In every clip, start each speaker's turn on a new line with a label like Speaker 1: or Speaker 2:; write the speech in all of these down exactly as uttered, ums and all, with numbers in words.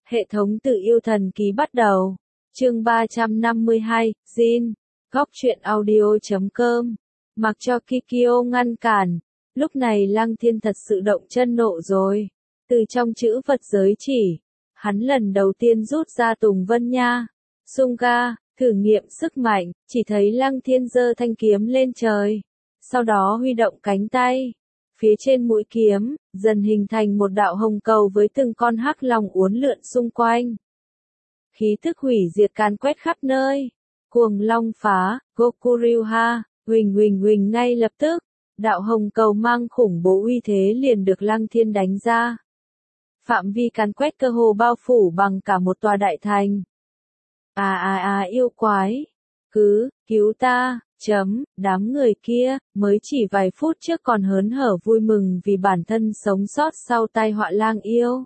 Speaker 1: Hệ thống tự yêu thần ký bắt đầu. Chương ba trăm năm mươi hai, Jin. Góc truyện audio chấm com. Mặc cho Kikyo ngăn cản. Lúc này Lăng Thiên thật sự động chân nộ rồi. Từ trong chữ vật giới chỉ, hắn lần đầu tiên rút ra Tùng Vân Nha. Sunga, thử nghiệm sức mạnh, chỉ thấy Lăng Thiên giơ thanh kiếm lên trời. Sau đó huy động cánh tay. Phía trên mũi kiếm, dần hình thành một đạo hồng cầu với từng con hắc long uốn lượn xung quanh. Khí thức hủy diệt càn quét khắp nơi. Cuồng long phá, Gokuryuha, huỳnh huỳnh huỳnh ngay lập tức. Đạo hồng cầu mang khủng bố uy thế liền được Lăng Thiên đánh ra. Phạm vi càn quét cơ hồ bao phủ bằng cả một tòa đại thành. À à à yêu quái. Cứ, cứu ta, chấm, đám người kia, mới chỉ vài phút trước còn hớn hở vui mừng vì bản thân sống sót sau tai họa lang yêu.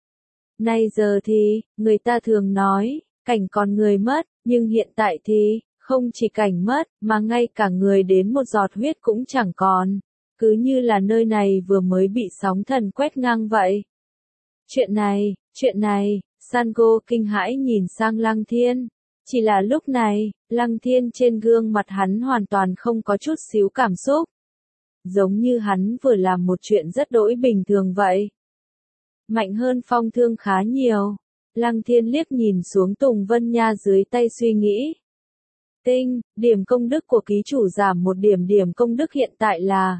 Speaker 1: Nay giờ thì, người ta thường nói, cảnh còn người mất, nhưng hiện tại thì, không chỉ cảnh mất, mà ngay cả người đến một giọt huyết cũng chẳng còn. Cứ như là nơi này vừa mới bị sóng thần quét ngang vậy. Chuyện này, chuyện này, Sango kinh hãi nhìn sang Lăng Thiên. Chỉ là lúc này, Lăng Thiên trên gương mặt hắn hoàn toàn không có chút xíu cảm xúc. Giống như hắn vừa làm một chuyện rất đỗi bình thường vậy. Mạnh hơn phong thương khá nhiều. Lăng Thiên liếc nhìn xuống Tùng Vân Nha dưới tay suy nghĩ. Tinh, điểm công đức của ký chủ giảm một điểm, điểm công đức hiện tại là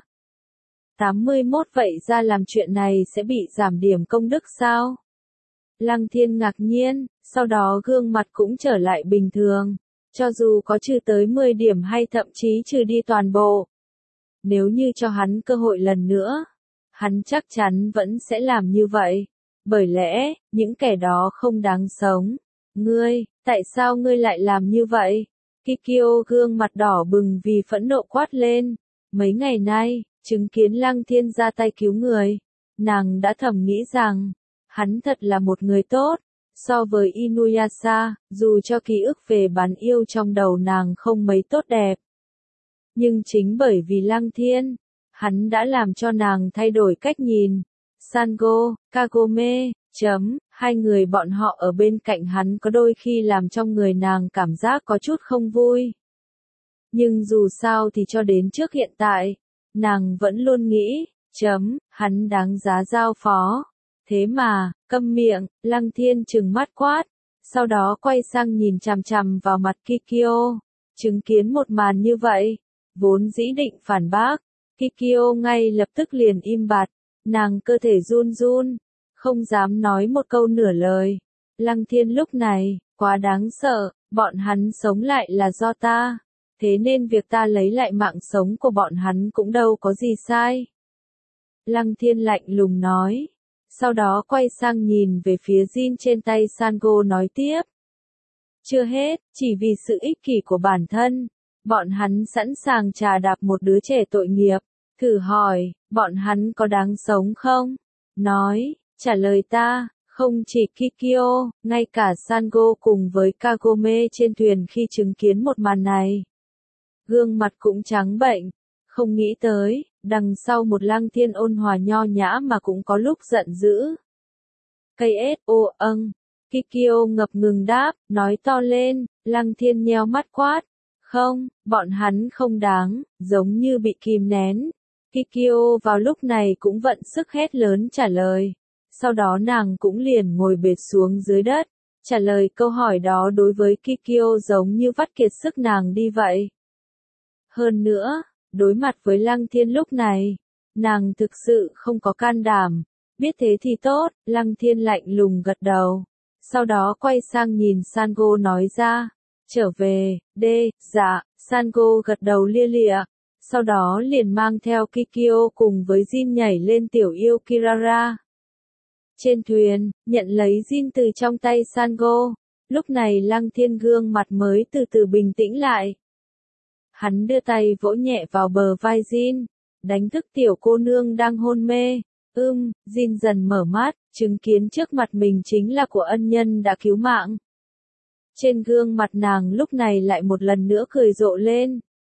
Speaker 1: tám mươi mốt, vậy ra làm chuyện này sẽ bị giảm điểm công đức sao? Lăng Thiên ngạc nhiên, sau đó gương mặt cũng trở lại bình thường, cho dù có trừ tới mười điểm hay thậm chí trừ đi toàn bộ. Nếu như cho hắn cơ hội lần nữa, hắn chắc chắn vẫn sẽ làm như vậy, bởi lẽ, những kẻ đó không đáng sống. Ngươi, tại sao ngươi lại làm như vậy? Kikyo gương mặt đỏ bừng vì phẫn nộ quát lên. Mấy ngày nay, chứng kiến Lăng Thiên ra tay cứu người, nàng đã thầm nghĩ rằng, hắn thật là một người tốt. So với Inuyasha, dù cho ký ức về bán yêu trong đầu nàng không mấy tốt đẹp. Nhưng chính bởi vì Lăng Thiên, hắn đã làm cho nàng thay đổi cách nhìn. Sango, Kagome, chấm, hai người bọn họ ở bên cạnh hắn có đôi khi làm trong người nàng cảm giác có chút không vui. Nhưng dù sao thì cho đến trước hiện tại, nàng vẫn luôn nghĩ, chấm, hắn đáng giá giao phó. Thế mà, câm miệng, Lăng Thiên trừng mắt quát, sau đó quay sang nhìn chằm chằm vào mặt Kikyo. Chứng kiến một màn như vậy, vốn dĩ định phản bác, Kikyo ngay lập tức liền im bặt, nàng cơ thể run run, không dám nói một câu nửa lời. Lăng Thiên lúc này, quá đáng sợ, bọn hắn sống lại là do ta, thế nên việc ta lấy lại mạng sống của bọn hắn cũng đâu có gì sai. Lăng Thiên lạnh lùng nói. Sau đó quay sang nhìn về phía Jin trên tay Sango nói tiếp. Chưa hết, chỉ vì sự ích kỷ của bản thân, bọn hắn sẵn sàng trà đạp một đứa trẻ tội nghiệp. Thử hỏi, bọn hắn có đáng sống không? Nói, trả lời ta, không chỉ Kikyo, ngay cả Sango cùng với Kagome trên thuyền khi chứng kiến một màn này. Gương mặt cũng trắng bệnh, không nghĩ tới. Đằng sau một Lăng Thiên ôn hòa nho nhã mà cũng có lúc giận dữ. Cây ết ô âng. Kikyo ngập ngừng đáp, nói to lên, Lăng Thiên nheo mắt quát. Không, bọn hắn không đáng, giống như bị kìm nén. Kikyo vào lúc này cũng vận sức hét lớn trả lời. Sau đó nàng cũng liền ngồi bệt xuống dưới đất. Trả lời câu hỏi đó đối với Kikyo giống như vắt kiệt sức nàng đi vậy. Hơn nữa, đối mặt với Lăng Thiên lúc này, nàng thực sự không có can đảm. Biết thế thì tốt, Lăng Thiên lạnh lùng gật đầu. Sau đó quay sang nhìn Sango nói ra, trở về, đê, dạ, Sango gật đầu lia lịa. Sau đó liền mang theo Kikyo cùng với Jin nhảy lên tiểu yêu Kirara. Trên thuyền, nhận lấy Jin từ trong tay Sango. Lúc này Lăng Thiên gương mặt mới từ từ bình tĩnh lại. Hắn đưa tay vỗ nhẹ vào bờ vai Jin, đánh thức tiểu cô nương đang hôn mê. Ưm, Jin dần mở mắt, chứng kiến trước mặt mình chính là của ân nhân đã cứu mạng. Trên gương mặt nàng lúc này lại một lần nữa cười rộ lên.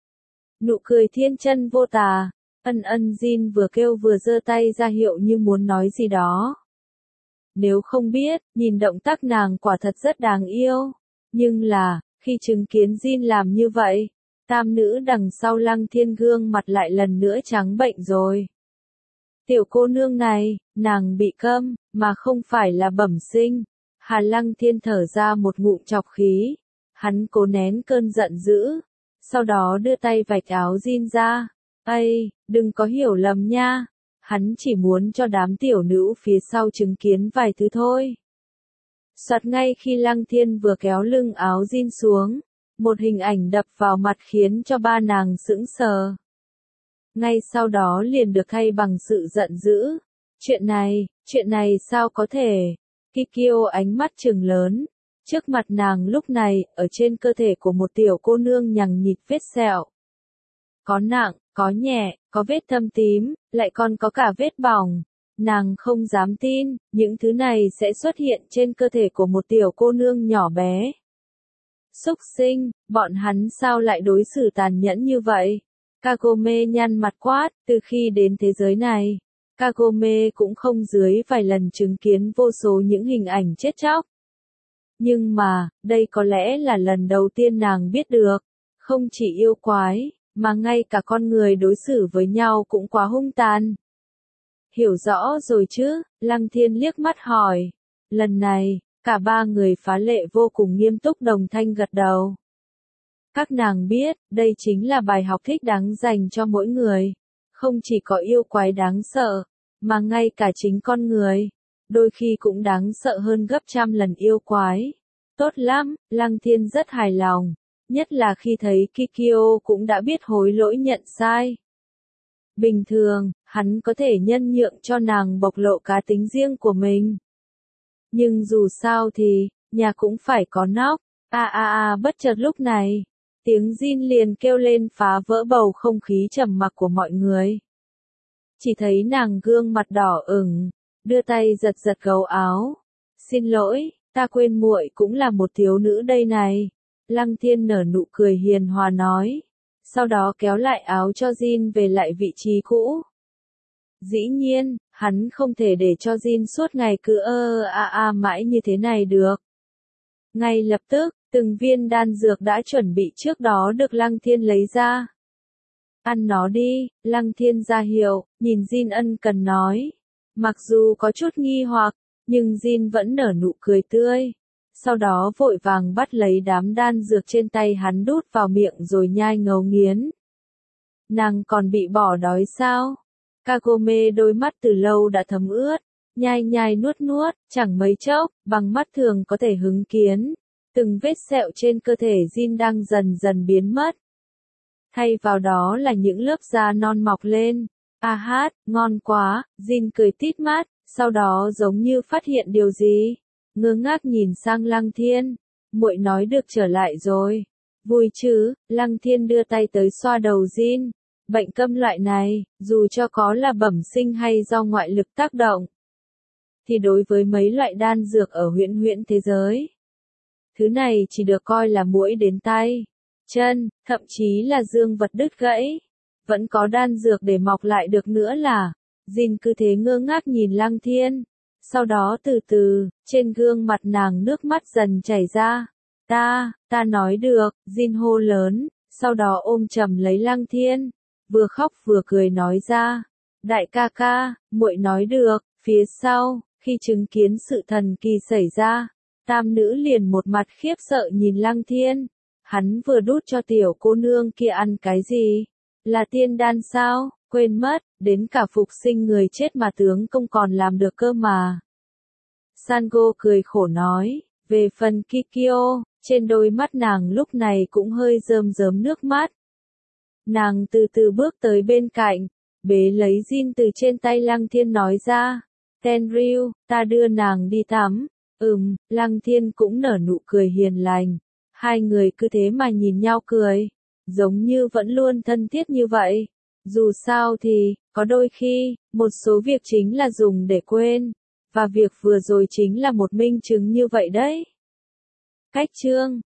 Speaker 1: Nụ cười thiên chân vô tà, ân ân Jin vừa kêu vừa giơ tay ra hiệu như muốn nói gì đó. Nếu không biết, nhìn động tác nàng quả thật rất đáng yêu. Nhưng là, khi chứng kiến Jin làm như vậy, tam nữ đằng sau Lăng Thiên gương mặt lại lần nữa trắng bệnh rồi. Tiểu cô nương này, nàng bị câm, mà không phải là bẩm sinh. Hà Lăng Thiên thở ra một ngụm chọc khí. Hắn cố nén cơn giận dữ. Sau đó đưa tay vạch áo Jin ra. Ây, đừng có hiểu lầm nha. Hắn chỉ muốn cho đám tiểu nữ phía sau chứng kiến vài thứ thôi. Soạt ngay khi Lăng Thiên vừa kéo lưng áo Jin xuống. Một hình ảnh đập vào mặt khiến cho ba nàng sững sờ. Ngay sau đó liền được thay bằng sự giận dữ. Chuyện này, chuyện này sao có thể? Kikyo ánh mắt trừng lớn. Trước mặt nàng lúc này, ở trên cơ thể của một tiểu cô nương nhằng nhịt vết sẹo. Có nặng, có nhẹ, có vết thâm tím, lại còn có cả vết bỏng. Nàng không dám tin, những thứ này sẽ xuất hiện trên cơ thể của một tiểu cô nương nhỏ bé. Súc sinh, bọn hắn sao lại đối xử tàn nhẫn như vậy? Kagome nhăn mặt quát, từ khi đến thế giới này, Kagome cũng không dưới vài lần chứng kiến vô số những hình ảnh chết chóc. Nhưng mà, đây có lẽ là lần đầu tiên nàng biết được, không chỉ yêu quái, mà ngay cả con người đối xử với nhau cũng quá hung tàn. Hiểu rõ rồi chứ, Lăng Thiên liếc mắt hỏi. Lần này, cả ba người phá lệ vô cùng nghiêm túc đồng thanh gật đầu. Các nàng biết, đây chính là bài học thích đáng dành cho mỗi người. Không chỉ có yêu quái đáng sợ, mà ngay cả chính con người, đôi khi cũng đáng sợ hơn gấp trăm lần yêu quái. Tốt lắm, Lăng Thiên rất hài lòng, nhất là khi thấy Kikyo cũng đã biết hối lỗi nhận sai. Bình thường, hắn có thể nhân nhượng cho nàng bộc lộ cá tính riêng của mình. Nhưng dù sao thì, nhà cũng phải có nóc. A a a bất chợt lúc này, tiếng Jin liền kêu lên phá vỡ bầu không khí trầm mặc của mọi người. Chỉ thấy nàng gương mặt đỏ ửng, đưa tay giật giật gấu áo. Xin lỗi, ta quên muội cũng là một thiếu nữ đây này. Lăng Thiên nở nụ cười hiền hòa nói. Sau đó kéo lại áo cho Jin về lại vị trí cũ. Dĩ nhiên, hắn không thể để cho Jin suốt ngày cứ ơ a a mãi như thế này được. Ngay lập tức, từng viên đan dược đã chuẩn bị trước đó được Lăng Thiên lấy ra. Ăn nó đi, Lăng Thiên ra hiệu, nhìn Jin ân cần nói. Mặc dù có chút nghi hoặc, nhưng Jin vẫn nở nụ cười tươi. Sau đó vội vàng bắt lấy đám đan dược trên tay hắn đút vào miệng rồi nhai ngấu nghiến. Nàng còn bị bỏ đói sao? Kagome đôi mắt từ lâu đã thấm ướt, nhai nhai nuốt nuốt, chẳng mấy chốc, bằng mắt thường có thể hứng kiến. Từng vết sẹo trên cơ thể Jin đang dần dần biến mất. Thay vào đó là những lớp da non mọc lên. A hát, ngon quá, Jin cười tít mắt, sau đó giống như phát hiện điều gì. Ngơ ngác nhìn sang Lăng Thiên. Muội nói được trở lại rồi. Vui chứ, Lăng Thiên đưa tay tới xoa đầu Jin. Bệnh câm loại này, dù cho có là bẩm sinh hay do ngoại lực tác động, thì đối với mấy loại đan dược ở huyễn huyễn thế giới, thứ này chỉ được coi là muỗi đến tay, chân, thậm chí là dương vật đứt gãy. Vẫn có đan dược để mọc lại được nữa là. Jin cứ thế ngơ ngác nhìn Lăng Thiên. Sau đó từ từ, trên gương mặt nàng nước mắt dần chảy ra. Ta, ta nói được, Jin hô lớn, sau đó ôm chầm lấy Lăng Thiên. Vừa khóc vừa cười nói ra. Đại ca ca, muội nói được. Phía sau, khi chứng kiến sự thần kỳ xảy ra, tam nữ liền một mặt khiếp sợ nhìn Lăng Thiên. Hắn vừa đút cho tiểu cô nương kia ăn cái gì? Là tiên đan sao? Quên mất, đến cả phục sinh người chết mà tướng công còn làm được cơ mà. Sango cười khổ nói, về phần Kikyo, trên đôi mắt nàng lúc này cũng hơi rơm rớm nước mắt. Nàng từ từ bước tới bên cạnh, bế lấy Jin từ trên tay Lăng Thiên nói ra, Tenryu, ta đưa nàng đi tắm. Ừm, Lăng Thiên cũng nở nụ cười hiền lành. Hai người cứ thế mà nhìn nhau cười, giống như vẫn luôn thân thiết như vậy. Dù sao thì, có đôi khi, một số việc chính là dùng để quên, và việc vừa rồi chính là một minh chứng như vậy đấy. Cách chương